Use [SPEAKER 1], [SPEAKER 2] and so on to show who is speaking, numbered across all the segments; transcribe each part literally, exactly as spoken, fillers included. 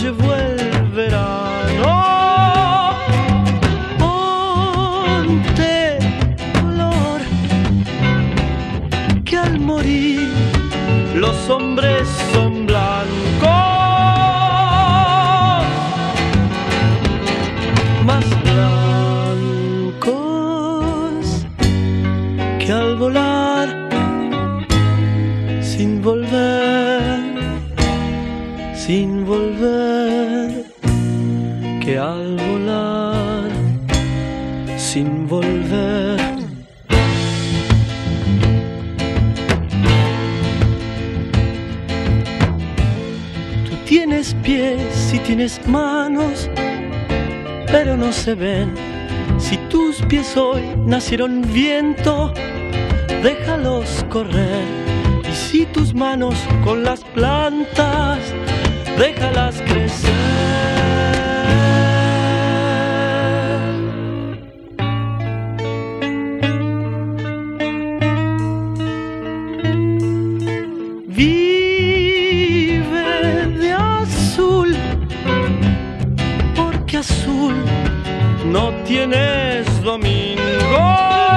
[SPEAKER 1] llevó el verano. Ponte color, que al morir los hombres son blancos, más blancos que al volar sin volver, sin volver, que al volar sin volver. Tú tienes pies y tienes manos, pero no se ven. Si tus pies hoy nacieron viento, déjalos correr. Y si tus manos con las plantas, déjalas crecer. Vive de azul, porque azul no tienes domingo.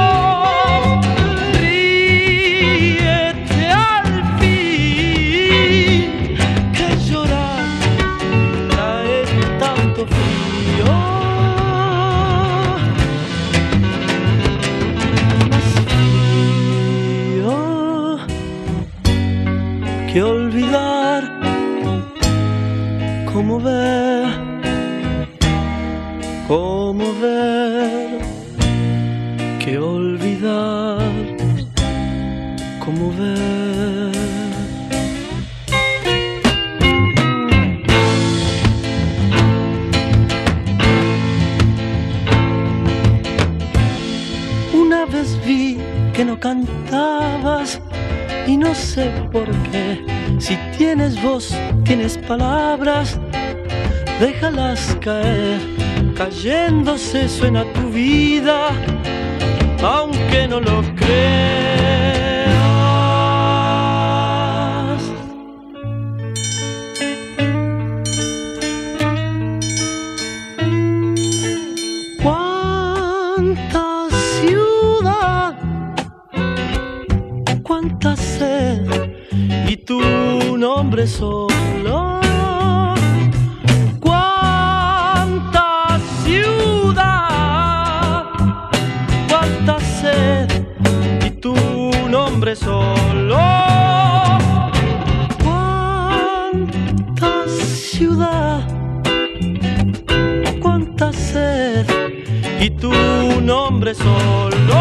[SPEAKER 1] Ríete al fin, que llorar trae tanto frío. Más frío que olvidar cómo ver, cómo ver, que olvidar, cómo ver. Una vez vi que no cantabas y no sé por qué. Si tienes voz, tienes palabras, déjalas caer. Cayéndose suena tu vida, aunque no lo creas. Cuánta ciudad, cuánta sed, y tu nombre solo. Y tu nombre solo. Cuánta ciudad, cuánta sed, y tu nombre solo.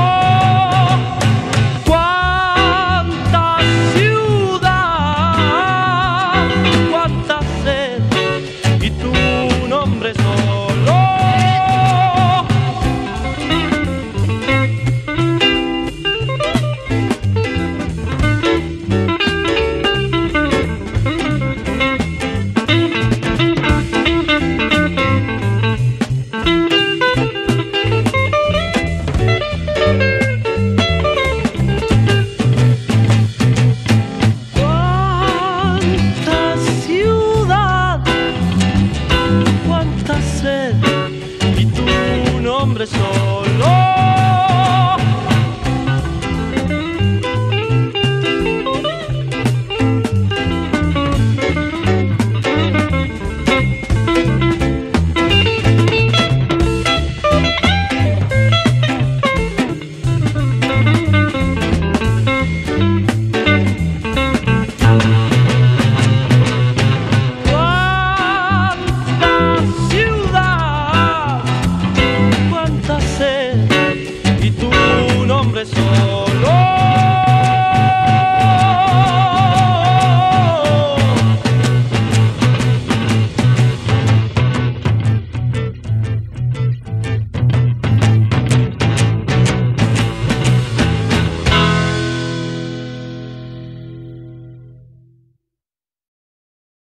[SPEAKER 1] Cuánta ciudad, cuánta sed, y tu nombre solo. Y tu nombre solo.